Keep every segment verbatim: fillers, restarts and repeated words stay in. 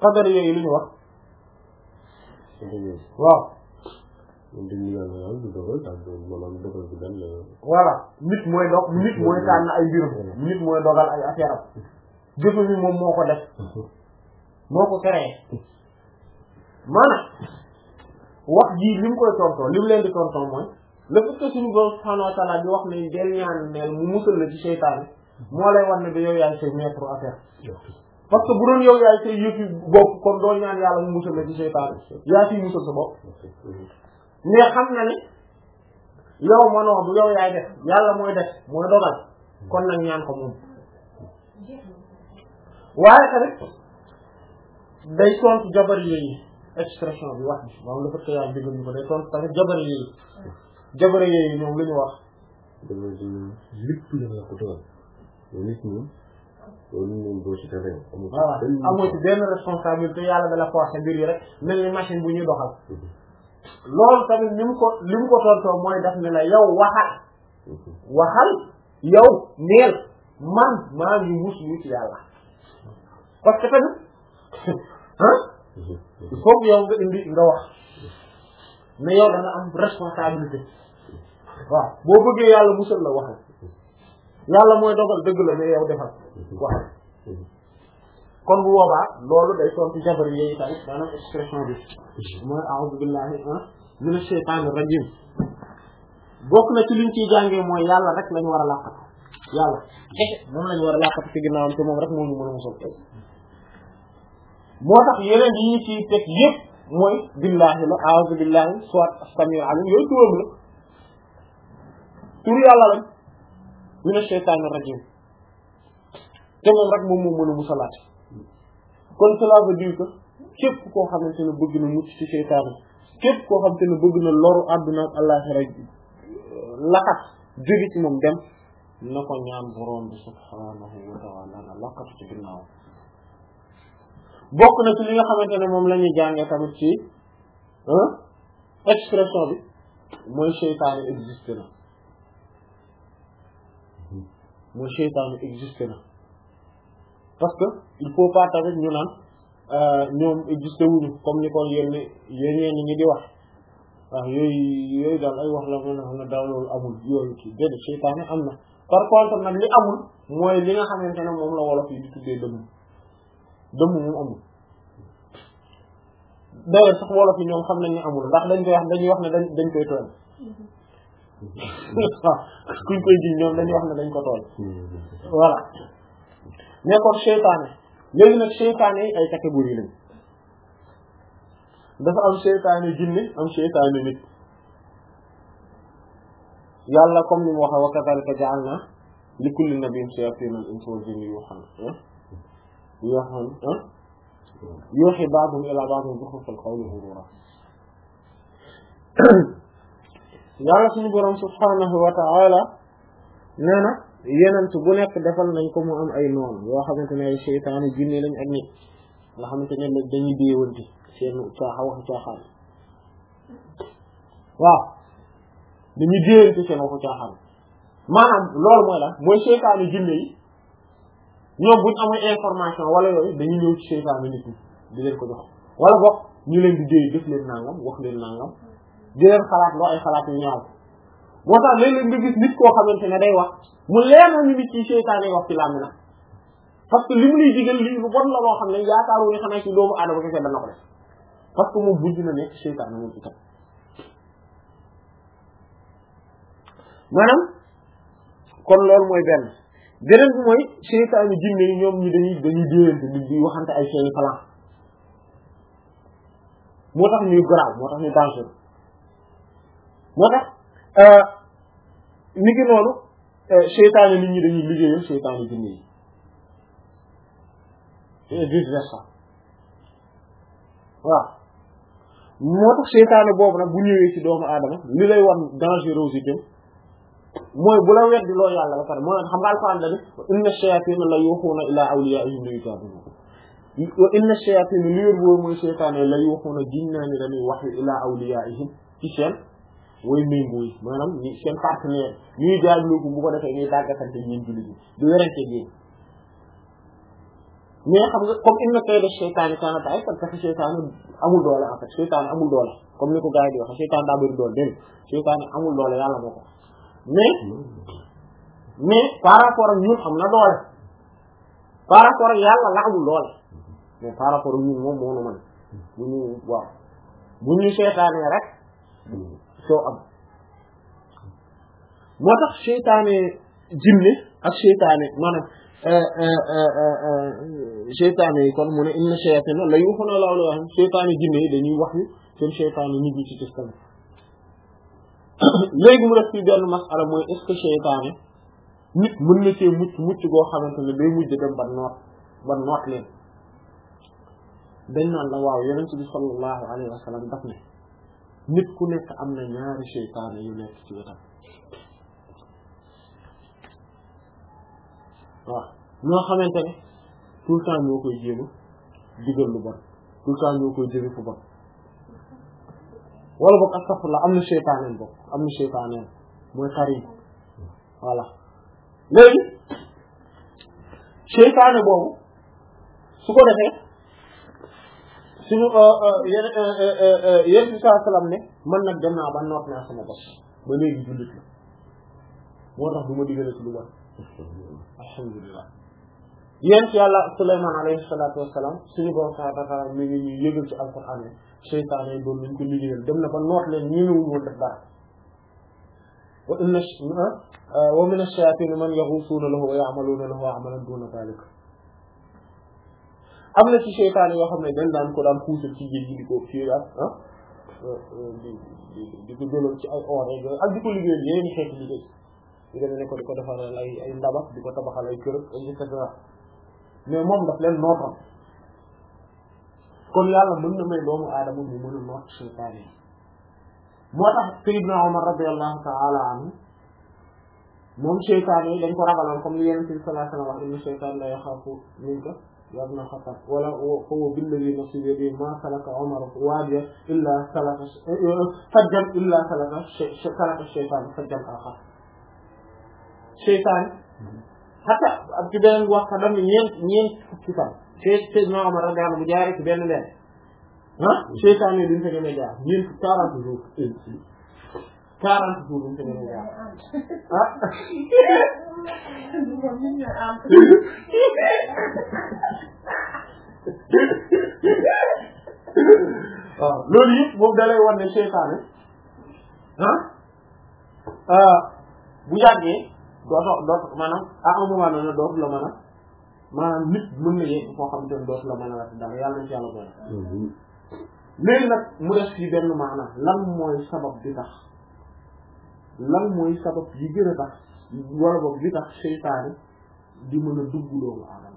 qadar yooyu lu ñu wax waaw voilà nit mooy dog nit mooy tànn ay mbirum nit mooy dogal ay affaire am jëfe mi moom moo ko def moo ko créé maanaam wax jii li mu koy tontoo li mu leen di tontoo mooy le fait que suñu borom subhanahu wa ta'ala di wax ne del ñaan neel mu musal la ci seytaane moo lay wax ne da yow yaay say maître affaire parce que bu doon yow yaay say yëfi bopp comme doo ñaan yàlla mu musal la ci seytaane yaa ciy musal sa bopp mais xam na ne yow manoo du yow yaay def yàlla mooy def mooy dogal kon nag ñaan ko moom waaye tamit day tontu jabar yi expression bi wax bi moom la fekk yaa déggal ñu ko day tontu tamit jabar yi jabar yi ñoom lu ñu wax lépp la ko dogal nit ñi loolu moom doo ci tere amul voilà amoo ci benn responsabilité yàlla da la forcer mbir yi rek mel ni machine bu ñuy doxal loolu tamit ni mu ko li mu ko tontoo mooy def ne la yow waxal waxal yow neel man maa ngi muslu ci yàlla parce que tamit ah il faut que yow nga indi nga wax mais yow da nga am responsabilité waaw boo bëggee yàlla musal la waxal yàlla mooy dogal dëgg la mais yow defal waxal kon bu boobaa loolu day tontu jabar yooyu tamit maanaam expression bi mooy a'udhu billahi minash shaytanir rajim bokk na ci liñ ciy jàngee mooy yàlla rek lañu war a làqatu yàlla moom lañu war a làqatu ci ginnaawam te moom rek moo ñu mën a musal moo tax yeneen yi ñu ciy teg yëpp mooy billahi la a'udhu billahi soit as-sami'ul alim yooyu turam la tur yàlla lañ minash shaytanir rajim te moom rek moom moo mën a musalaat kon cela veut dire que képp koo xamante ne bëgg na mucc ci seytaane képp koo xamante ne bëgg na loru àdduna ak àllaxira laxat jóge ci moom dem na ko ñaan borom bi subhaanahu wa ta'ala na laqatu ci ginnaaw bokk na ci li nga xamante ne moom la ñuy jàngee tamit ci expression bi mooy seytaane existe na mooy seytaane existe na parce que il faut pas tamit ñu naan ñoom existé wuñu comme ni ko yenn yéen ñenn ñi di wax waaw yooyu yooyu daal ay wax la mën a xam ne daal loolu amul yooyu kii déedéet seytaane am na par contre nag li amul mooy li nga xamante ne moom la wolof yi di tuddee dëmm dëmm moom amul d'ailleurs sax wolof yi ñoom xam nañ ne amul ndax dañ koy wax dañuy wax ne dañ dañ koy tooñ waaw kuñ koy jiñ ñoom dañuy wax ne dañ ko tooñ voilà mais kon seytaane léegi nag seytaane yi ay catégorie lañ dafa am seytaane jinne am seytaane nit yàlla comme ni mu waxee wa kadhalika ja'alna li kulli nabiyyin shayatina al-insi wal jinni yuuhan yuuhan yuuhi ba'duhum ila ba'din zukhrufal qawli ghurura yàlla suñu borom subhanahu wa ta'ala nee na yenent bu nekk defal nañ ko mu am ay noonu yoo xamante ne ay seytaane jinne lañ ak nit nga xamante ne dañuy déewante seen caaxa waxu caaxaan waaw dañuy déewante seen waxu caaxaan maanaam loolu mooy la mooy seytaane jinne yi ñoom buñ amul information wala yooyu dañuy ñëw ci seytaane nit ñi di leen ko jox wala boog ñu leen di déey def leen nangam wax leen nangam di leen xalaat loo ay xalaat yu ñaaw moo tax léeg-léeg nga gis nit koo xamante ne day wax mu leer na ñu nit ci seytaane wax ci làmmi na parce que li mu lay digal lii lu bon la loo xam ne yaakaaru ne xanaa ci doomu aadama kese dana ko def parce que moom buñ dina nekk seytaane moom itam maanaam kon loolu mooy benn beneen bi mooy seytaane jinne yi ñoom ñi dañuy dañuy déyante di di waxante ay seeni plan moo tax ñuy grave moo tax ñuy danger moo tax ni ki noonu seytaane nit ñi dañuy liggéeyal seytaane jinne yi et vice versa waaw moo tax seytaane boobu nag bu ñëwee ci doomu aadama li lay wan dangerosité mooy bu la weddi loo yàlla ba pare moo xam nga alquran la def inna shayatina la yuxuuna ila awliyaihim liyujadiluhum wa inna shayatina li wér boobu mooy seytaane la yuxuuna ginnaa ni dañuy wax ila awliyaihim ci seen way méngoo yi maanaam ñi seen partenaire ñuy jaajloo ko bu ko defee ñuy dàggasante yéen jullit ñi di werante yéen mais xam nga comme inna kayda shaytaani kaana da'iif parce que shaytaan amul doole en fait shaytaan amul doole comme ni ko gars yi di wax shaytaan daa bëri doole dégg shaytaan amul doole yàlla moo ko mais mais par rapport ak ñun am na doole par rapport ak yàlla la amul doole mais par rapport ak ñun moom moo nu mën bu ñu waaw bu ñu shaytaanee rek soo am moo tax shaytaane jinne ak shaytaane maanaam seytaane yi kon mu ne inna shayatina la yuuxuna law la wax seytaane jinne yi dañuy wax yu seen seytaane nit ñi ci système léegi mu def ci benn masala mooy est-ce que seytaane nit mën na cee mucc mucc goo xamante ne day mujj dem ba noot ba noot leen dañ naan la waaw yonent bi sallallahu alayhi wa sallam daf ne nit ku nekk am na ñaari seytaane yu nekk ci wetam waaw ñoo xamante ne tout le temps ñoo koy jéema digal lu bon tout le temps ñoo koy jëme fu bon wala boog astaghfirullah am na seytaaneen bokk am na seytaaneen mooy xarit voilà léegi seytaane boobu su ko defee suñu yéen yéen bi saa salaam ne man nag dem naa ba noot naa sama bos ba léegi jullit la moo tax du ma digale ci lu bon alhamdulillah yéen ci yàlla Sulaymaan alayhi salaatu wassalaam suñu borom subhaanahu wa ta'aala mi ngi ñuy yëgal ci alquran ne seytaane yi doon nañ ko liggéeyal dem na ba noot leen ñi newuñ woon def dara wa inna wa mina ash-shayaatiini man yaghuusuuna lahu wa ya'maluuna lahu amalan duuna dhaalika am na ci seytaane yoo xam ne dañ daan ko daan puusal ci géej gi di ko fii ak ah di di di ko jëloon ci ay or ak di ko liggéeyal yeneen xeeti liggéey di demee ne ko di ko defaral ay ay ndabak di ko tabaxal ay kër et cetera mais moom daf leen nootoon kon yàlla mën na may doomu aadama mu mën a noot seytaane yi moo tax Sayyidina Umar radiyallahu ta'ala anhu moom seytaane yi dañ ko ragaloon comme li Yonent bi sallallahu alayhi wa sallam wax inna shaytaana la yaxaafu minka ya ibna Xattaab wala huwa billadhi nafsi biyadihi ma salaka Umar waadiyan illa salaka fajjan illa salaka salaka shaytaan fajjan aaxar seytaane hatta ak ci beneen wax ka dam ñeent ñeent fukki fan Seydina Omar radiyallahu bu jaaree ci benn leen ah seytaane yi duñ fa gën a jaar ñeent quarante jours quarante jours duñ fa gën a jaar ah waaw loolu yëpp boobu da lay wan ne seytaane ah bu yàggee dootoo doot maanaam à un moment donné dootu la mën a maanaam nit mën na yegg foo xamante ne dootu la mën a wax dara yàlla nañ ci yàlla boole. léegi nag mu def ci benn maanaam lan mooy sabab bi tax lan mooy sabab yi gën a tax wala boog bi tax seytaane di mën a dugg doomu aadama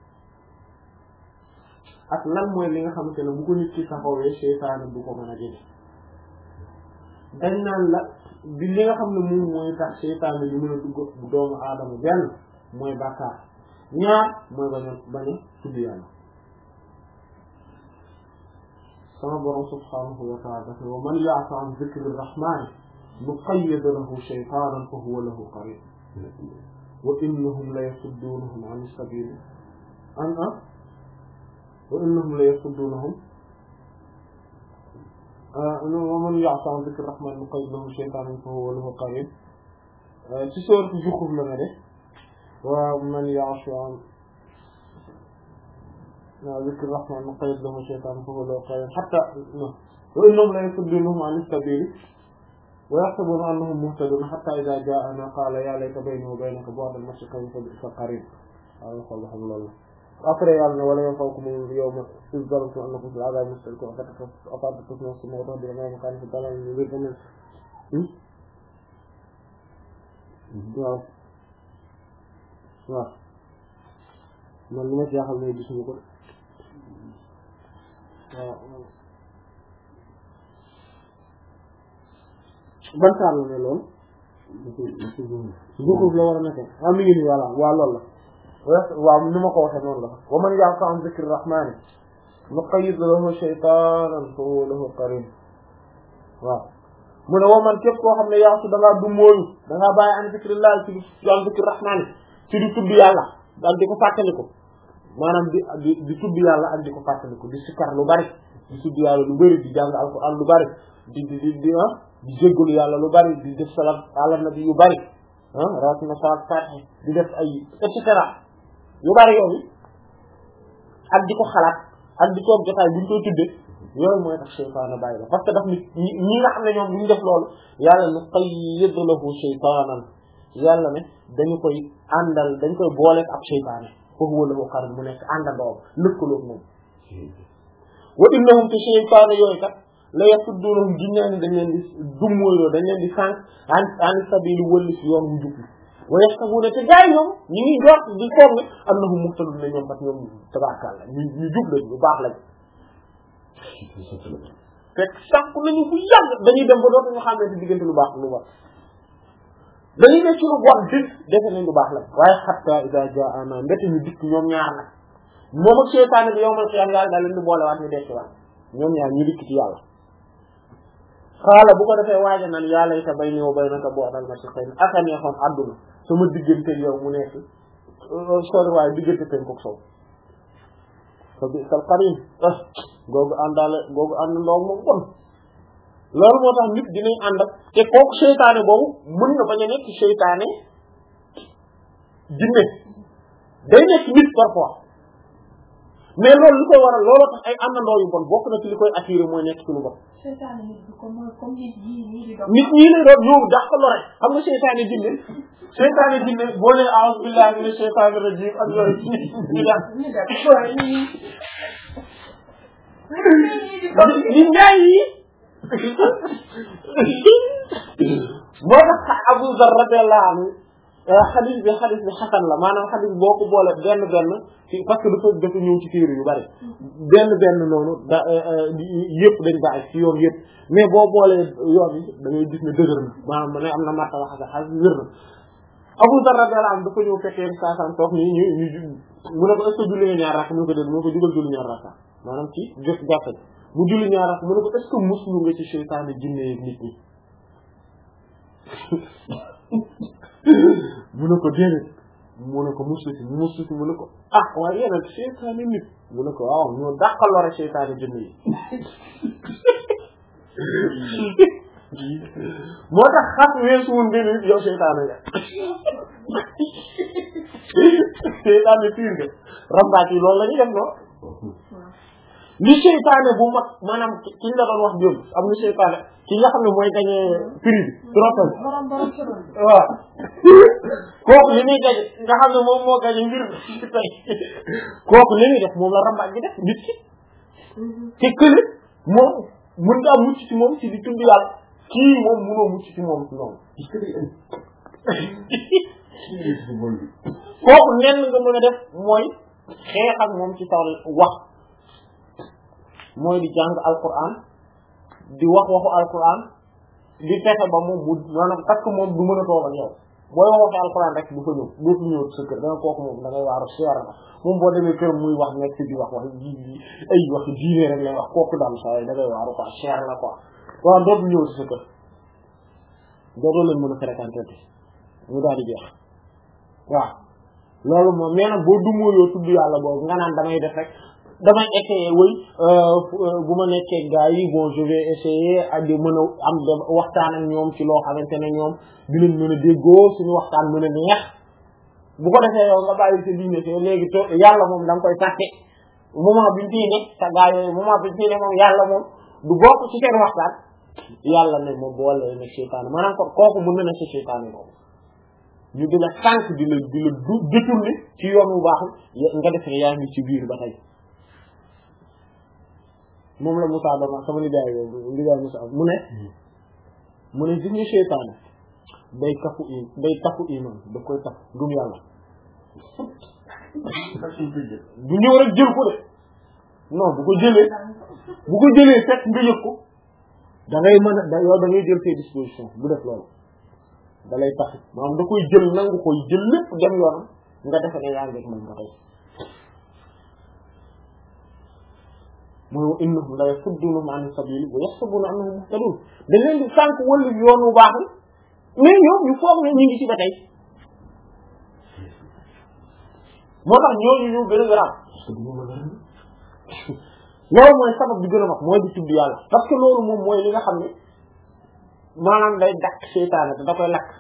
ak lan mooy li nga xamante ne bu ko nit ki taxawee seytaane du ko mën a jëlee dañ naan la. bi li nga xam ne moom mooy tax seytaane li mën a dugg doomu aadama benn mooy bàkkaar ñaar mooy bañ a bañ a tudd yàlla sama borom subhaanahu wa ta'ala daf ne wa man ya'shu an dhikri rahmaani nuqayyid lahu shaytaanan fa huwa lahu qariin wa innahum la yasudduunahum an as-sabiil an a wa innahum la yasudduunahum wa man ya'shu an dhikri rahmaan nuqayyid lahu shaytaanan fa huwa lahu qariin ci sourate Zukhruf la nga def wa man ya'shu an dhikri rahmaan nuqayyid lahu shaytaanan fa huwa lahu qariin hatta wa innahum la yasudduunahum an as-sabiil wa yahsabuuna annahum muhtaduun hatta idhaa jaa'anaa qaala yaa layta baynii wa baynaka bu'da al-mashriqayni fa bi'sa al-qariin waaw xool xam loolu après yàlla ne wala yanfa'ukum al-yawma idh zalamtum annakum fil 'adhaabi mushtarikuun afata'khudhuuna as-sum'a wa tahdiruuna ma kaana fi dalaalin mubiin waaw waaw man li ma ci jaaxal mooy gisuñu ko waaw ban saar la ne loolu Zuxruf la war a nekk ah mi ngi nii voilà waaw loolu la waaw ni ma ko waxee noonu la wa man ya'shu an dhikri rahmaani nuqayyid lahu shaytaanan fa huwa lahu qariin waaw mu ne wa man képp koo xam ne ya'shu da ngaa du mooyu da ngaa bàyyi an dhikrillah ci du an dhikri rahmaani ci du tudd yàlla daal di ko fàttaliku maanaam di di di tudd yàlla ak di ko fàttaliku di sikkar lu bari di tudd yàlla lu bari di jàng alquran lu bari di di di di ah di jéggalu yàlla lu bari di def salat ala nabi yu bari ah rawatina salat fatiha di def ay et cetera yu bari yooyu ak di ko xalaat ak di toog jotaay bu ñu koy tuddee yooyu mooy tax seytaane bàyyi la parce que daf ni ñi nga xam ne ñoom bu ñu def loolu yàlla nu qayyid lahu shaytaanan yàlla ne dañu koy àndal dañ koy booleeg ab seytaane foofu wala ko xarit mu nekk àndandoom lëkkaloog moom wa innahum te seytaane yooyu kat la yasuddunahum ginnaaw dañ leen di dummóoyloo dañ leen di sànq an an sabili wëlli si yoon wu jub wa yaxsabuuna te gaay ñoom ñi ngi jot di foog ne annahum muhtadun ne ñoom kat ñoom tabaarkalla ñu ñu jub lañ bu baax lañ fekk sànq nañu bu yàgg dañuy dem ba dootuñu xam ne ci diggante lu baax lu war dañuy ne ci lu bon dëgg defe nañ lu baax lañ waaye hatta iza jaa'ana mbete ñu dikk ñoom ñaar nag moom ak seytaane bi yowmal qiyaam yàlla daal leen di boolewaat ñu dekk waat ñoom ñaar ñu dikk ci yàlla xaala bu ko defee waaja naan yàlla yi ta bay ñëw bay naka boo dal ma si xëy na aka neexoon àdduna sama diggante yow mu nekk sori waaye diggante pen kook sow fa bi sal qarin ah googu àndaale googu ànd ndoom moom kon loolu moo tax nit dinañ ànd ak te kooku seytaane boobu mën na bañ a nekk seytaane jinne day nekk nit parfois mais loolu li koy waral looloo tax ay àndandoo yu bon bokk na ci li koy attiré mooy nekk ci lu bon seytaane nit bi comme comme nit ñi ñii di doon. nit ñi lay doon ñoom dàq lore xam nga seytaane jinne seytaane jinne boo nee a'uuzu billahi mina seytaane rajiim ak yooyu ñu dàq ñu def waaye ñii ñi ñaay yi moo tax Abu Zarr radiyallahu anhu xadis bi xadis bi xasan la maanaam xadis boo ko boole benn benn ci parce que dafa dafa ñëw ci téere yu bari benn benn noonu da yëpp dañ baax ci yoon yëpp mais boo boolee yoon yi da ngay gis ne dëgër na maanaam ne am na marta wax ak xadis wér na Abu Zarr radiyallahu anhu dafa ñëw fekkee saa saa toog nii ñu ñu mu ne ko est-ce que julli nga ñaar rakk mu ne ko dégg mu ne ko jugal julli ñaar rakk maanaam ci jëf jàppal mu julli ñaar rakk mu ne ko est-ce que muslu nga ci seytaane jinne yi nit ñi mu ne ko déedéet mu ne ko musu si musu si mu ne ko ah waaye yeneen seytaane nit mu ne ko waaw ñoo dàqal lore seytaane jinne yi moo tax xas weesuwul mbir mi yow seytaane nga seytaane piir nga rambaat yi loolu la ñuy def noonu li seytaane bu mag maanaam ki ñu la doon wax démb am na seytaane ki nga xam ne mooy gañe prix bi trophée bi waaw kooku li muy gañe nga xam ne moom moo gañe mbir bi tey kooku li muy def moom la rambaat bi def nit ki te kële moom mën ngaa mucc ci moom ci di tudd yàlla kii moom mënoo mucc ci moom ci noonu kooku nenn nga mën a def mooy xeex ak moom ci taw wax mooy di jàng alquran di wax waxu alquran di fexe ba moom mu maanaam parce que moom du mën a toog ak yow booy wax waxu alquran rek du fa ñëw dootu ñëw sa kër da nga kooku moom da ngay waaru seer na moom boo demee kër muy wax nekk ci di wax wax ji ay wax diine rek lay wax kooku daal saa yi da ngay waaru quoi seer la quoi waaw dootu ñëw ci sa kër dootoo leen mën a fréquenter mu daal di jeex waaw loolu moom nee na boo dumoo yoo tudd yàlla boobu nga naan damay def rek damay essayer wëy bu ma nekkee gars yi bon je vais essayer ak di mën a am waxtaan ak ñoom ci loo xamante ne ñoom dinañ mën a déggoo suñu waxtaan mën a neex bu ko defee yow nga bàyyi sa diine te léegi to yàlla moom da nga koy fàtte moment biñ ciy ne sa gars yooyu moment biñ ciy ne moom yàlla moom du bokk ci seen waxtaan yàlla ne moom boole ne seytaane maanaam ko kooku mën na ne ci seytaane boobu ñu di la sànq di la di la du détourner ci yoon bu baax nga def ne yaa ngi ci biir ba tey moom la Moussa dama sama nijaay boobu nijaay Moussa mu ne mu ne gis nga seytaane day tafu i day tafu iman da koy taf gëm yàlla du ñëw rek jël ko de non bu ko jëlee bu ko jëlee fekk nga yëg ko da ngay mën a da yow da ngay jël ses dispositions bu def loolu da lay tax maanaam da koy jël nangu koy jël lépp dem yoonam nga defe ne yaa ngi ak moom ba tey mooy wa innahum la yasuddunahum an sabili wa yahsabuna annahum muhtadun dañ leen di sànq wala yoon wu baax mais ñoom ñu foog ne ñu ngi ci ba tey moo tax ñooñu ñu gën a garaaw loolu mooy sabab bi gën a mag mooy di tudd yàlla parce que loolu moom mooy li nga xam ne maanaam day dakk seytaane te da koy lakk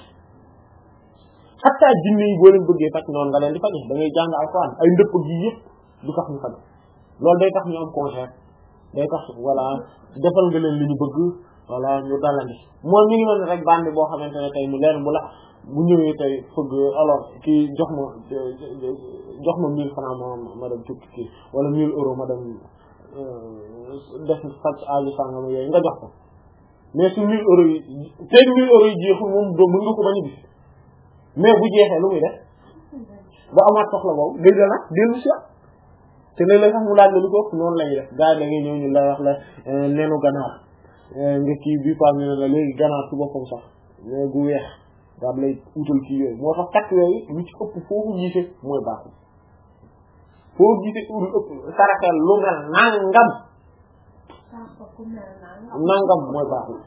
hatta jinne yi boo leen bëggee faj noonu nga leen di faj da ngay jàng alxuraan ay ndëpp gi yëpp du tax ñu faj loolu day tax ñu am concert day tax voilà defal nga leen li ñu bëgg voilà ñu dalandi moom mi ngi noonu rek bandi boo xamante ne tey mu leen bu la bu ñëwee tey fëgg alors kii jox ma jox ma mille francs ma ma dem tukki kii wala mille euros ma dem def faj aajo sàngam yooyu nga jox ko mais su mille euros yi tey mille euros yi jeexul moom doo mën nga ko bañ a gis mais bu jeexee lu muy def ba amaat soxla boobu day la nag dellu si te léeg-léeg sax mu laaj la lu ko noonu lañuy def gars yi da ngay ñëw ñu lay wax la nenu ganaar nga kii bii pa ne la léegi ganaar ci boppam sax mais gu weex daal lay utal kii yooyu moo tax takk yooyu lu ci ëpp foofu jiite mooy baaxul foo jiite ul ëpp saraxel lu mel nangam nangam mooy baaxul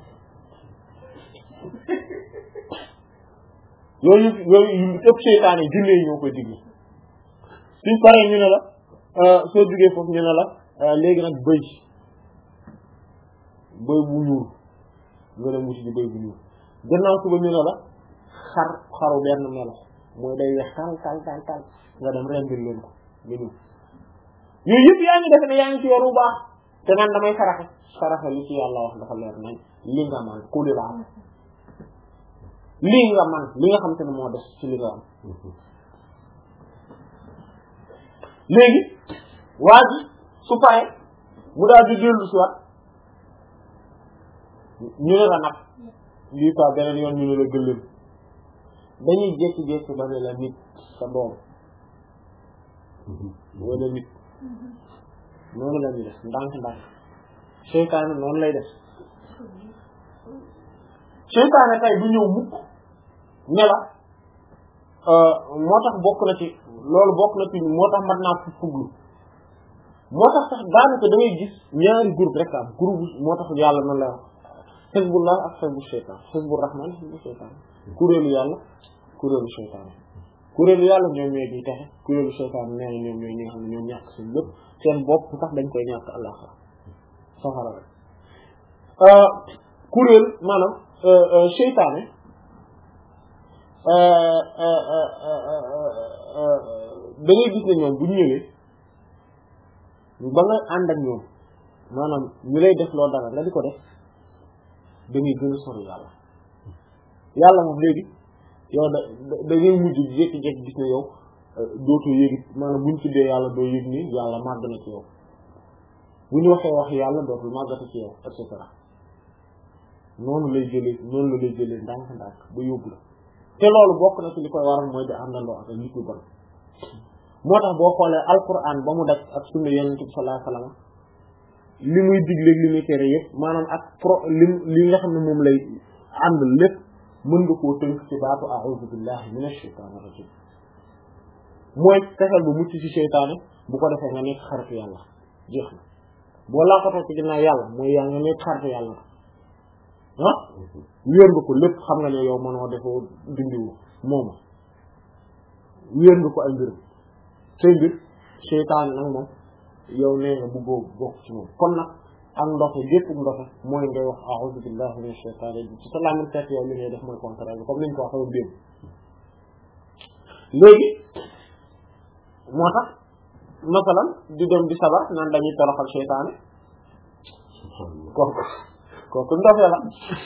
yooyu yooyu yu ëpp seytaane junne yi ñoo koy digg suñ paree ñu ne la soo duggee foofu ñu ne la léegi nag bëy bëy bu ñuul nga dem wuti ji bëy bu ñuul gannaaw suba ñu ne la xar xaru benn melo mooy day weex tal tal tal tal nga dem rendil leen ko nga ñëw yooyu yëpp yaa ngi defe ne yaa ngi ci yoon bu baax te naan damay saraxe saraxe li ci yàlla wax dafa leer nañ li nga man ku li la am lii nga man li nga xam te ne moo des ci li nga am léegi waa ji su paree mu daal di dellu si waat ñu ne la nag lii fa beneen yoon ñu ne la gëllëm dañuy jékki-jékki ba ne la nit sa doom wala nit noonu la ñuy def ndànk ndànk seytaane noonu lay def seytaane tey du ñëw mukk ne la moo tax bokk na ci loolu bokk na ci moo tax mat naa fu fuglu moo tax sax daanaka da ngay gis ñaari groupe rek am groupe moo tax yàlla noonu la wax xisbullah ak xisbu seytaan xisbu rahman xisbu seytaan kuréelu yàlla kuréelu seytaan kuréelu yàlla ñoom ñooy di texe kuréelu seytaan nee na ñoom ñooy ñi nga xam ne ñoom ñàkk seen lépp seen bopp sax dañ koy ñàkk àllaxira safara rek kuréel maanaam seytaane da ngay gis ne ñoom bu ñëwee ba nga ànd ak ñoom maanaam ñu lay def loo dara nga di ko def da ngay gën a sori yàlla yàlla moom léegi yow da da ngay mujj jékki-jékki gis ne yow dootoo yëgi maanaam buñ tuddee yàlla doo yëg ni yàlla màgg na ci yow bu ñu waxee wax yàlla dootul màggati ci yow et cetera noonu lay jëlee noonu la lay jëlee ndànk-ndànk ba yóbbu la te loolu bokk na ci li koy waral mooy di àndandoo ak nit ñu bon moo tax boo xoolee alquran ba mu daj ak sunna yonent bi sallallahu alayhi wasallam li muy digle li muy tere yëpp maanaam ak pro li li nga xam ne moom lay ànd lépp mën nga koo tënk ci baatu a'udhu billahi minash shaytanir rajim mooy fexeel ba mucc ci seytaane bu ko defee nga nekk xaritu yàlla jeex na boo laaxatoo ci ginnaaw yàlla mooy yaa nga nekk xaritu yàlla ah wéer nga ko lépp xam nga ne yow mënoo defoo dindiwu mooma wéer nga ko ay mbirum say mbir seytaane nag moom yow nee nga bëggoo bokk ci moom kon nag ak ndoxe gépp ndoxe mooy ngay wax a'udhu billahi minash shaytanir rajim ci sa làmmiñ fekk yow li ngay def mooy contraire bi comme niñ ko waxee démb léegi moo tax masalan di dem di sabar naan dañuy toroxal seytaane kooku kooku ndoxe la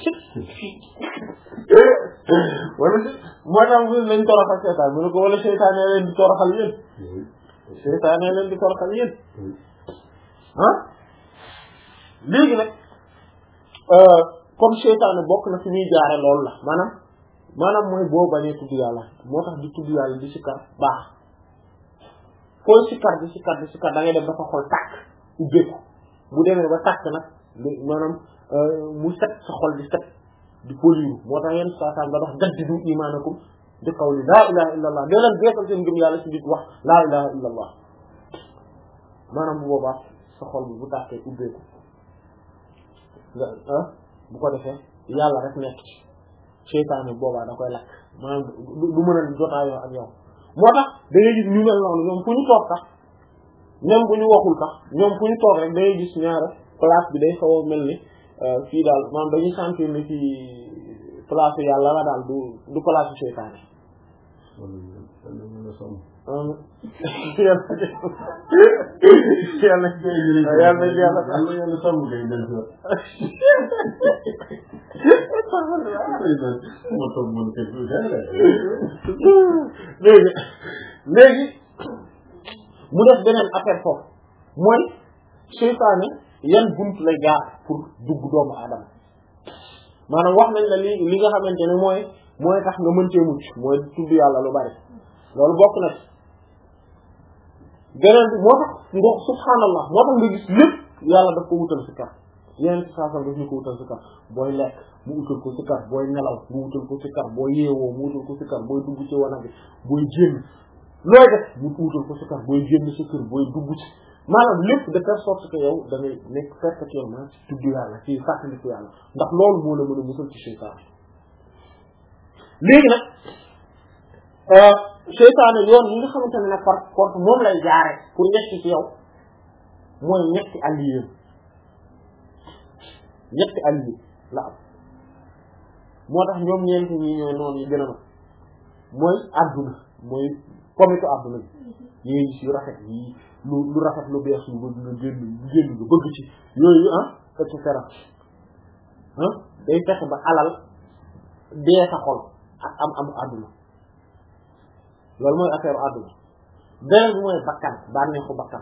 wala moo tax mu lañ toroxal seytaane mu ne ko wala seytaane leen di toroxal yéen seytaane leen di toroxal yéen ah léegi nag comme seytaane bokk na fi ñuy jaare loolu la maanaam maanaam mooy boo bañee tudd yàlla moo tax di tudd yàlla di sikkar baax fooy sikkar di sikkar di sikkar da ngay def dafa xol tàkk ubbeeku bu demee ba tàkk nag maanaam mu set sa xol di set di poliru moo tax yenn saa saa nga dox jaddidu imaanakum di qawli laa ilaha illa allah dee leen beesal seen ngëm yàlla ci di wax laa ilaha illa allah maanaam bu boobaa sa xol bi bu tàkkee ubbeeku nga ah bu ko defee yàlla rek nekk ci seytaane boobaa da koy lakk maanaam du mën a jotaayoo ak yow moo tax da ngay gis ñu mel noonu ñoom fu ñu toog sax même bu ñu waxul sax ñoom fu ñu toog rek da ngay gis ñaare place bi day xaw a mel ni fii daal maanaam dañuy sentir ni fii place yàlla la daal du du place seytaane yàlla yàlla yàlla yàlla sàmm kay dem moo toog mën kay léegi léegi mu def beneen affaire foofu mooy seytaane yan bunt lay jaar pour dugg doomu aadama maanaam wax nañ la li li nga xamante ne mooy mooy tax nga mën cee mucc mooy tudd yàlla lu bari loolu bokk na ci beneen bi moo tax nga subhaanallah moo tax nga gis lépp yàlla daf ko wutal si kar yeneen si saasal daf ñu ko wutal si kar booy lekk mu wutal ko si kar booy nelaw mu wutal ko si kar booy yeewoo mu wutal ko si kar booy dugg ci wanag bi booy génn looy def mu wutal ko si kar booy génn sa kër booy dugg ci maanaam lépp de telle sorte que yow da ngay nekk perpétuellement ci tudd yàlla ci fàttaliku yàlla ndax loolu moo la mën a musal ci seytaane léegi nag seytaane yoon yi nga xamante ne nag par contre moom lay jaare pour yegg ci yow mooy ñetti allié ñetti allié la am moo tax ñoom ñeenti ñi ñooy noonu yi gën a mag mooy adduna mooy comitu adduna bi yi ngay gis yu rafet yi lu lu rafet lu bees lu bëgg nga génn lu génn nga bëgg ci yooyu ah et cetera ah day fexe ba alal dee sa xol ak am am adduna loolu mooy affaire adduna beneen bi mooy bakkan bànneexu bakkan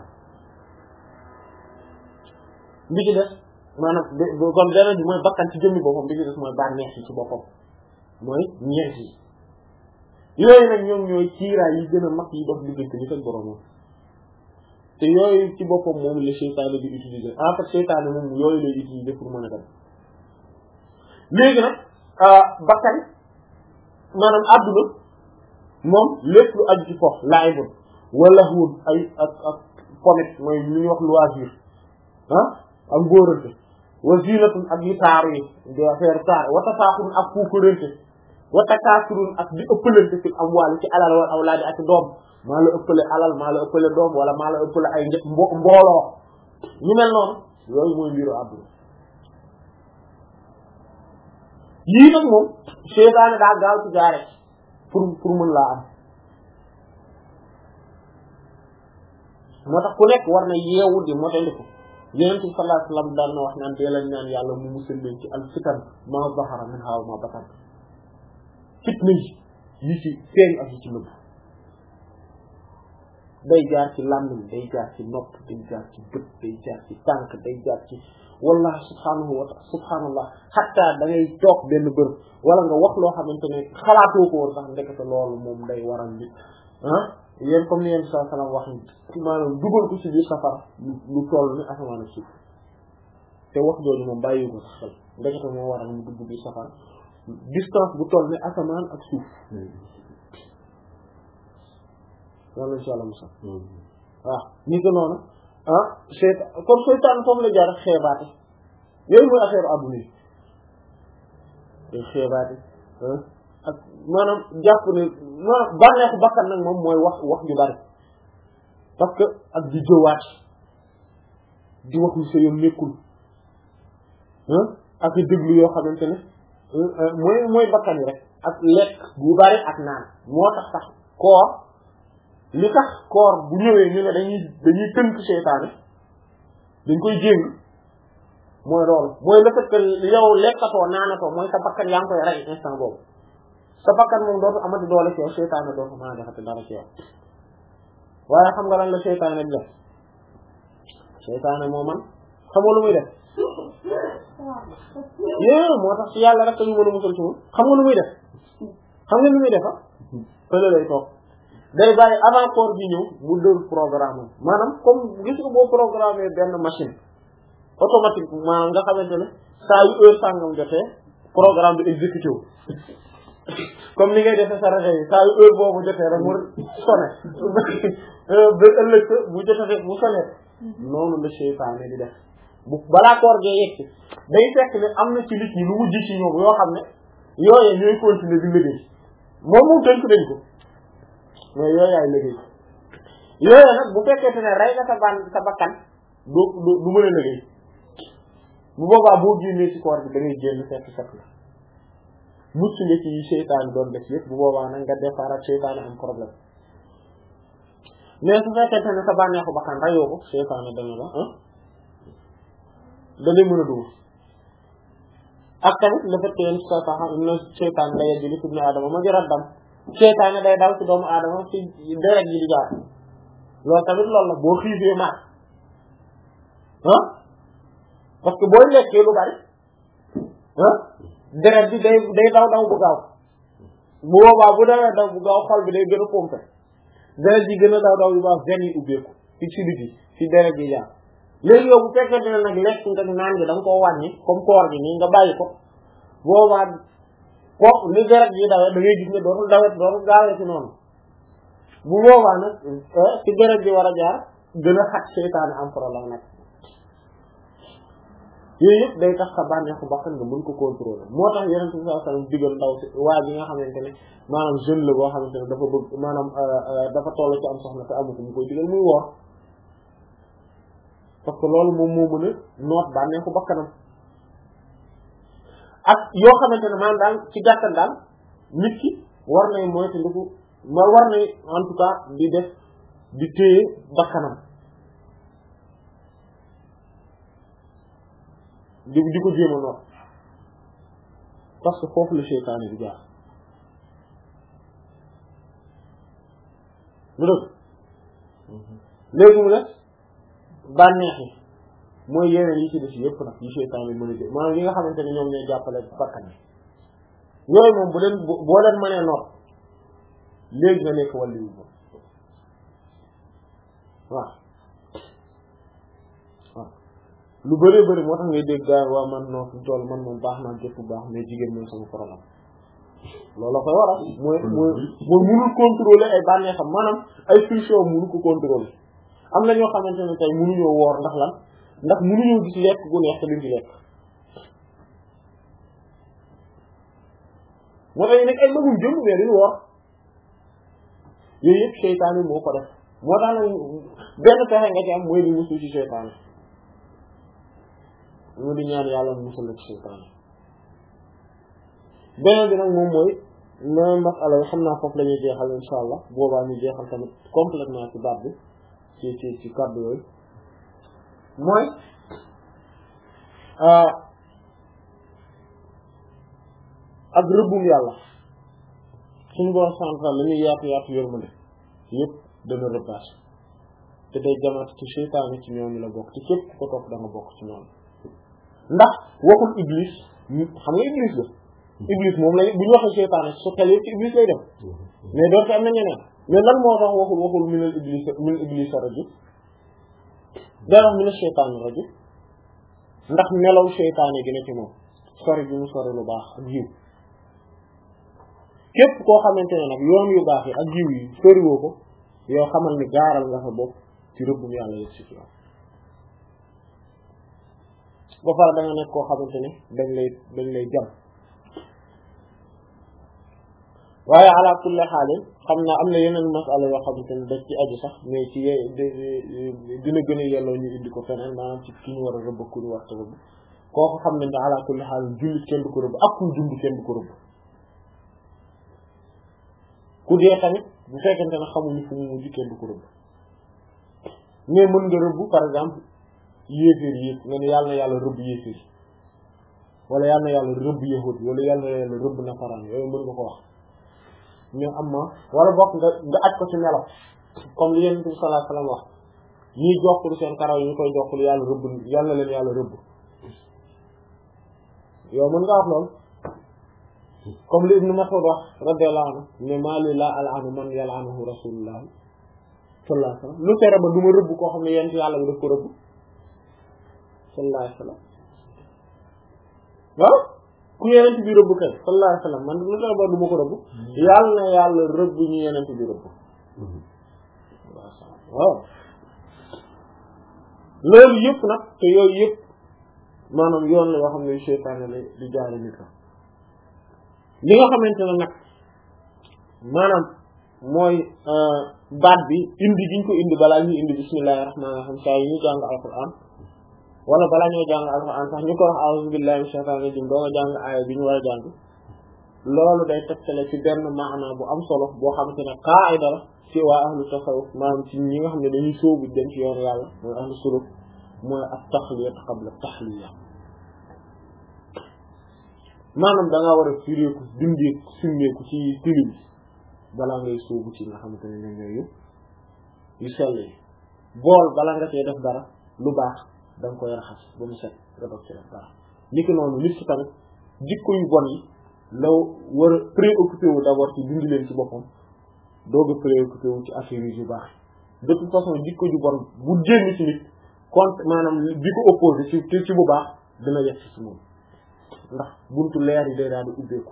bi ci des maanaam kon beneen bi mooy bakkan ci jëmmi boppam bi ci des mooy bànneex yi ci boppam mooy ñeent yi yooyu nag ñoom ñooy ciiraay yi gën a mag yi dox diggante ni seen borom te yooyu ci boppam moom la seytaane di utiliser en fait seytaane moom yooyu lay utiliser pour mën a dem léegi nag bakkan maanaam adduna moom lépp lu aju ci foofu laay bon wala wut ay ak ak pomet mooy lu ñuy wax loisir ah ak góorante wa zinatun ak yu taaru yi di affaire taar wa tafaaxurun ak puukarante wa takaasurun ak di ëppalante ci amwaal ci alal wala awlaadi ak doom maa la ëppale alal maa la ëppale doom wala maa la ëppale ay njëkk mbo mbooloo ñu mel noonu yooyu mooy mbiru àdduna yii nag moom seytaane daa gaaw ci jaare pour pour mën laa am moo tax ku nekk war na yeewu di motandiku Yonent bi sallallahu alayhi wa sallam daan na wax naan dee leen ñaan yàlla mu musal leen ci al fitan ma zahara minha wa ma batan fitna yi yi ci feeñ ak yi ci nëbb day jaar ci làmmiñ day jaar ci nopp day jaar ci bët day jaar ci tànk day jaar ci wallahi subhanahu wa ta'ala subhanallah hatta da ngay toog benn bërëb wala nga wax loo xamante ne xalaatoo ko woon sax ndekete loolu moom day waral nit ah yéen comme ni yéen sallallahu alayhi wa sallam wax maanaam dugal ko ci biir safara lu toll ni asamaan ak suuf te wax jooju moom bàyyi ko sax xel ndekete moo waral mu dugg biir safara distance bu toll ni asamaan ak suuf yàlla insha Allah musa waaw ni ko noonu ah seyt comme seytaan foofu la jaar xeebaate yooyu mooy affaire adduna yi day xeebaate ak maanaam jàpp ne maanaam bànneexu bakkan nag moom mooy wax wax ju bari parce que ak di jëwaat di wax lu sa yoon nekkul ak di déglu yoo xamante ne mooy mooy bakkan yi rek ak lekk bu bari ak naan moo tax sax koor li tax koor bu ñëwee ñu ne dañuy dañuy tënk seytaane dañ koy jéng mooy loolu mooy le fait que yow lekkatoo naanatoo mooy sa bakkan yaa ngi koy rey instant boobu sa bakkan moom dootu amati doole ci yow seytaane dootu mën a defati dara ci yow waaye xam nga lan la seytaane di def seytaane moo man xamoo lu muy def yée moo tax ci yàlla rek ñu mën a musal ci moom xam nga lu muy def xam nga lu muy def ah fële lay toog day bàyyi avant koor bi ñëw mu dóor programme am maanaam comme gis nga boo programmé benn machine automatique maanaam nga xamante ne saa yu heure sàngam jotee programme bi exécuté wu comme ni ngay defee sa rajo yi saa yu heure boobu jotee rek mu sonné ba ëllëg bu jotee mu sonné noonu la seytaane di def bu balaa koor gee yegg day fekk ne am na ci nit ñi lu mujj ci ñoom yoo xam ne yooyee ñooy continuer di liggéey moom moom tënk dañ ko mais yooyu yaay liggéey yooyu nag bu fekkee ne rey nga sa ban sa bakkan du du du mën a liggéey bu boobaa boo génnee ci koor bi da ngay génn fekk fekk la mucc nga ci seytaane doon def yëpp bu boobaa nag nga départ ak seytaane am problème mais su fekkente ne sa bànneexu bakkan reyoo ko seytaane dana la ah da lay mën a dugg ak tamit le fait que yéen sa sax na seytaane la yegg li ibnu aadama ma jërat dam seytaane day daw ci doomu aadama ci deret ji di jaar loolu tamit loolu la boo xiifee maar ah parce que booy lekkee lu bari ah deret bi day day daw daw bu gaaw bu boobaa bu dawee daw bu gaaw xol bi day gën a pompe deret ji gën a daw daw yu baax veine yi ubbeeku ci ci biti ci deret ji jaar léegi yow bu fekkente ne nag lekk nga naan gi da nga koo wàññi comme koor gi nii nga bàyyi ko boobaa ko ni deret ji dawee da ngay gis ne dootul dawet dootul gaawee ci noonu bu boobaa nag ci deret ji war a jaar gën a xat seytaane am problème nag yooyu yëpp day tax sa bànneexu bakkan nga mën ko contrôler moo tax yeneen bi sallallahu alayhi wasallam digal ndaw si waa ji nga xamante ne maanaam jeune la boo xamante ne dafa bëgg maanaam dafa toll ci am soxna te amu ko mu koy digal muy woor parce que loolu moom moo mën a noot bànneexu bakkanam ak yoo xamante ne maanaam daal ci gàttal daal nit ki war nay moytu ndiku ma war nay en tout cas di def di téye bakkanam di di ko jéem a noot parce que foofu la seytaane di jaar lu dëgg léegi mu def bànneex yi mooy yeneen yi ci def yëpp nag yi seytaane yi mën a jël maanaam yi nga xamante ne ñoom ñooy jàppale bakkan yi yooyu moom bu leen boo leen mënee noot léegi nga nekk wàllu yu moom waaw waaw lu bëree bëri moo tax ngay dégg gars waa man non fi toll man moom baax naa jot bu baax mais jigéen mooy sama problème loolu la koy waral mooy mooy mooy mënul contrôler ay bànneexam maanaam ay pulsion mënu ko contrôler am na ñoo xamante ne tey mënuñoo woor ndax lan ndax mënuñoo gis lekk gu neex te duñ ci lekk moo tax nag ay magum jëm mais duñu woor yooyu yëpp seytaane moo ko def moo tax nag benn pexe nga ci am mooy di musu ci seytaane ñu di ñaan yàlla musul la ci seytaane beneen bi nag moom mooy même masala yi xam naa foofu la ñuy jeexal insha allah boobaa ñu jeexal tamit complètement ci baat bi ci ci ci kàddu yooyu mooy ak rëbbum yàlla suñu borom central la ñuy yaatu yaatu yërmande yëpp dana rëbbaat te day jamaat ci seytaane ci ñooñu la bokk te képp ku ko topp da nga bokk ci ñooñu ndax waxul iblis xam nga iblis la iblis moom lay bu ñu waxee seytaane su xel yëpp ci iblis lay dem mais doonte am na ñeneen mais lan moo tax waxul waxul minal iblis minal iblis rajim day wax minal seytaane rajim ndax melaw seytaane gi ne ci moom sori bi mu sori lu baax ak yiw képp koo xamante ne nag yoon yu baax yi ak yiw yi soriwoo ko yow xamal ni gaaral nga sa bopp ci rëbbum yàlla yëg si ci yow ba pare da nga nekk koo xamante ne dañ lay dañ lay jam waaye ala kulli xaalin xam naa am na yeneen masala yoo xamante ne daf ci aju sax mais ci dina gën a yelloo ñu indi ko feneen maanaam ci ki ñu war a rëbb ku ñu war a rëbb kooku xam nañ ne ala kulli xaalin jullit kenn du ko rëbb ak kuy dund kenn du ko rëbb ku dee tamit bu fekkente ne xamuñu fu mu mujj kenn du ko rëbb mais mën nga rëbb par exemple yéeféer yi nga ne yàlla na yàlla rëbb yéeféer wala yàlla na yàlla rëbb yahud wala yàlla na yàlla rëbb nasaraan yooyu mën nga ko wax mais am na wala bokk nga nga aj ko ci melo comme li Yonent bi sallallahu alayhi wasallam wax ñiy jokkulu seen karaw yi ñu koy jokkulu yàlla rëbb yàlla na leen yàlla rëbb yow mën nga wax loolu comme li Ibn Mas'ud wax radiyallahu anhu ne maa li laa al'anu man yal'anuhu rasulullah sallallahu alayhi wasallam lu tere ba du ma rëbb koo xam ne yent yàlla bi daf ko rëbb sallallahu alayhi wasallam waaw ku yenent bi rëbb kay sallallahu alayhi wasallam man lu tere ba du ma ko rëbb yàlla na yàlla rëbb ñu yenent bi rëbb waaw loolu yëpp nag te yooyu yëpp maanaam yoon la yoo xam ne seytaane la di jaare nit la li nga xamante ne nag maanaam mooy baat bi indi giñ ko indi balaa ñu indi bismillahir rahmanir rahim saa yi ñu jàng alquran wala balaa ñoo jàng alquran sax ñu ko wax a'udhu billahi minash shaitanir rajim doo nga jàng aaya bi ñu war a jàng loolu day tegtale ci benn maana bu am solo boo xamante ne qaa'ida la ci waa ahlu tasawuf maanaam ci ñi nga xam ne dañuy sóobu dem ci yoon yàlla mooy ahlu suluk mooy at-taxliyat qabla at-taxliya maanaam da ngaa war a firéeku dindeeku simmeeku ci tilim balaa ngay sóobu ci nga xamante ne ñoom ñooyu yu sell yi bool balaa nga cee def dara lu baax da nga koy raxas ba mu set nga doog ci def dara niki noonu nit ki tamit jikko yu bon yi la war a préoccupé wu d'abord ci dindi leen ci boppam doog a préoccupé wu ci affaire yu baax de toute façon jikko ju bon bu génn ci nit compte maanaam bi ko opposé ci ci bu baax dina yegg ci moom ndax buntu leer yi day daal di ubbeeku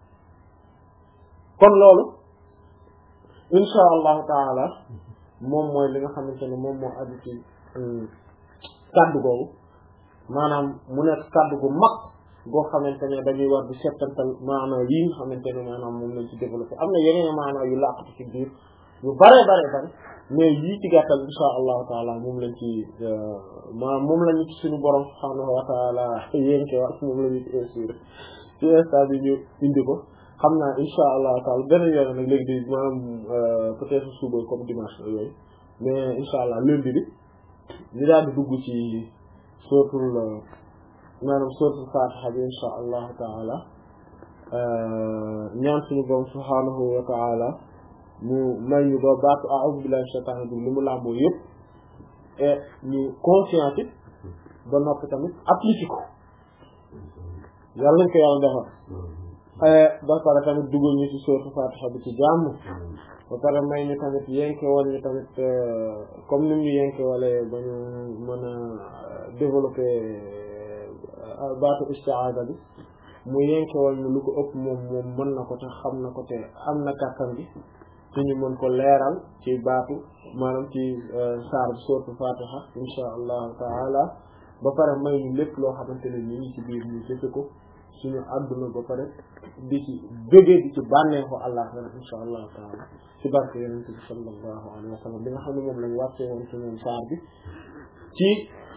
kon loolu insha allahu taala moom mooy li nga xamante ne moom moo aju ci kàddu googu maanaam mu nekk kàddu gu mag goo xamante ne dañuy war di settantal maanaam yi nga xamante ne maanaam moom lañ ci développé am na yeneen maanaam yu làqatu ci biir yu bare bare bare mais yii ci gàttal insha allahu taala moom lañ ci maanaam moom lañu ci suñu borom subhaanahu wa taala yénke wax moom lañu ci inspiré ci instant bi ñu indi ko xam naa insha allahu taala beneen yoon nag léegi di maanaam peut-être suba comme dimanche yooyu mais insha allah lundi bi ñu daal di dugg ci suratul maanaam suratul fatiha bi insha allahu taala ñaan suñu borom subhaanahu wa taala mu may ñu ba baatu a'udhu billahi minash shaitanir rajim li mu làmboo yëpp et ñu conscient it ba noppi tamit appliqué ko yàlla nañ ko yàlla defal ba pare tamit dugal ñu ci suratul fatiha bi ci jàmm ba pare may ñu tamit yenke wal ñu tamit comme ni ñu yenke wala ba ñu mën a développer baatu isti'aada bi mu yenke wal ñu lu ko ëpp moom moom mën na ko te xam na ko te am na kàttan bi te ñu mën ko leeral ci baatu maanaam ci saar bi suratul fatiha insha allahu taala ba pare may ñu lépp loo xamante ne ñu ngi ci biir ñu jëfe ko suñu àdduna ba pare di ci jógee di ci bànneexu àllaxira insha allahu taala ci barke yonent bi sallallahu alayhi wa sallam bi nga xam ne moom lañ wàccee woon ci moom saar bi ci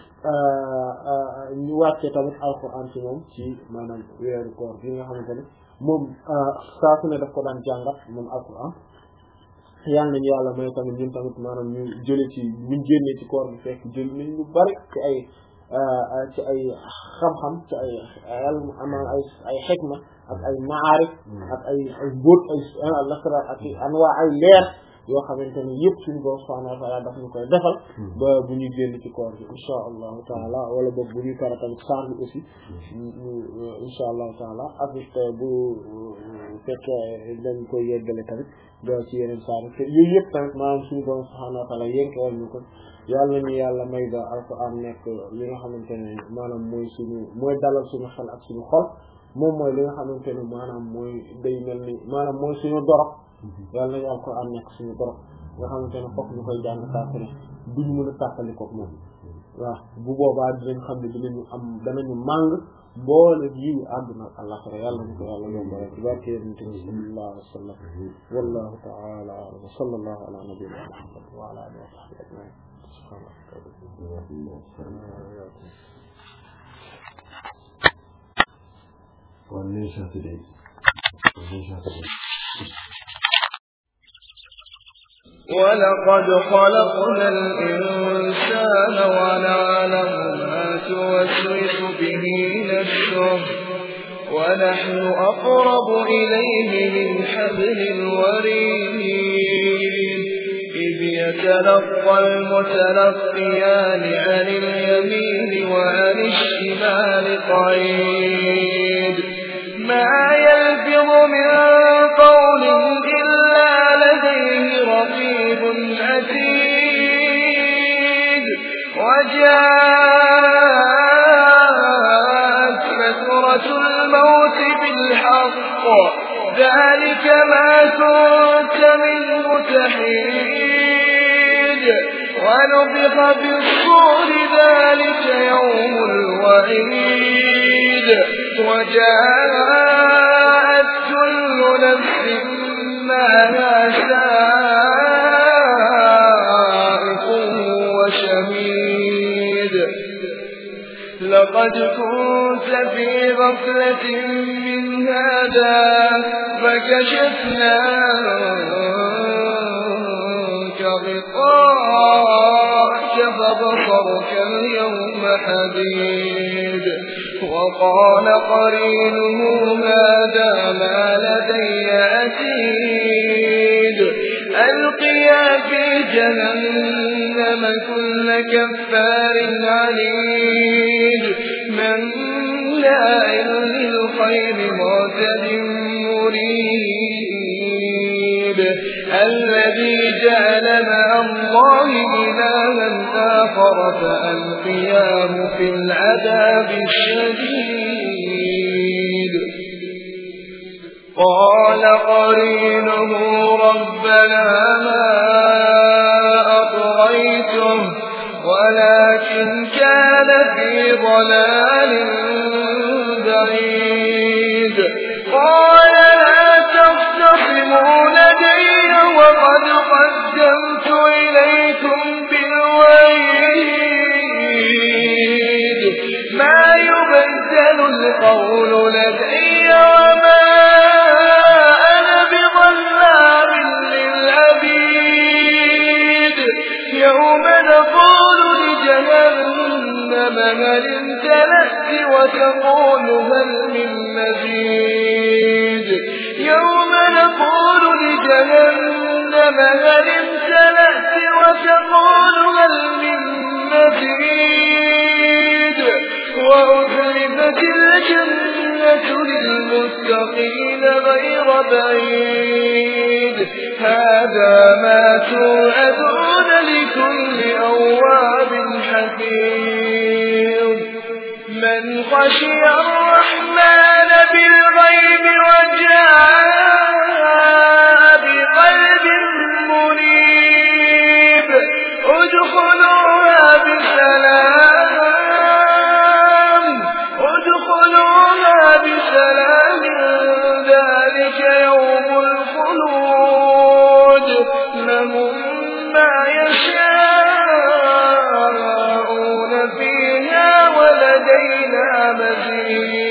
ñu wàccee tamit alquran ci moom ci maanaam weeru koor bi nga xamante ne moom saa su ne daf ko daan jàngat moom alquran yàlla nañu yàlla may tamit ñun tamit maanaam ñu jële ci buñ génnee ci koor bi fekk jël nañ lu bari ci ay ci ay xam-xam ci ay amaan ay ay xikma ak ay maarif ak ay ay mbóot ay lasrar ak anwaa ay leer yoo xamante ne yëpp suñu borom subhanahu wa ta'ala daf ñu koy defal ba bu ñuy génn ci koor bi insha allahu taala wala boog bu ñuy tara tamit saar bi aussi insha allahu taala ak bu fekkee dañ koy yeggale tamit do ci yeneen saar te yooyu yëpp tamit maanaam suñu borom subhanahu wa ta'ala yénkewal ñu ko yàlla ñu yàlla may ba alquran nekk li nga xamante ne maanaam mooy suñu mooy dalal suñu xel ak suñu xol moom mooy li nga xamante ne maanaam mooy day mel ni maanaam mooy suñu dorog yàlla nañu alquran nekk suñu dorog nga xamante ne fokk ñu koy jàng saa ne duñu mën a tàppali koog moom waaw bu boobaa dinañ xam ne dinañu am danañu màng mboole yi àdduna ak àllaxira yàlla ñu ko yàlla yombal ci barke yonent bi sallallahu alayhi wa sallam wallahu ta'ala wa sallallahu ala nabiyyina muhammad wa ala alihi wa sahbihi ajma'in ولقد خلقنا الإنسان ونعلم ما توسوس به نفسه ونحن أقرب إليه من حبل الوريد إذ يتلقى المتلقيان عن اليمين وعن الشمال قعيد ما يلفظ من قول إلا لديه رقيب عتيد وجاءت سكرة الموت بالحق ذلك ما كنت منه تحيد ونفخ في الصور ذلك يوم الوعيد وجاءت كل نفس معها سائق لقد كنت في غفلة من هذا فكشفنا عنك غطاءك فبصرك اليوم حديد وقال قرينه هذا ما لدي عتيد ألقيا في جهنم كل كفار عنيد مناع للخير معتد مريب الذي جعل مع الله إلها آخر فألقياه في العذاب الشديد قال قرينه ربنا ما أطغيته ولكن كان في ضلال بعيد قال لا تختصموا لدي وقد قدمت إليكم بالوعيد ما يبدل القول لدي وما أنا بظلام للعبيد يوم نقول لجهنم هل امتلأت وتقول هل من مزيد يوم نقول لجهنم هل امتلأت وتقول هل من مزيد وأزلفت الجنة للمتقين غير بعيد هذا ما توعدون لكل أواب حفيظ من خشي الرحمن بالغيب وجاء بقلب منيب ادخلوها بسلام ادخلوها بسلام ذلك يوم الخلود لهم ما يشاءون فيها ولدينا مزيد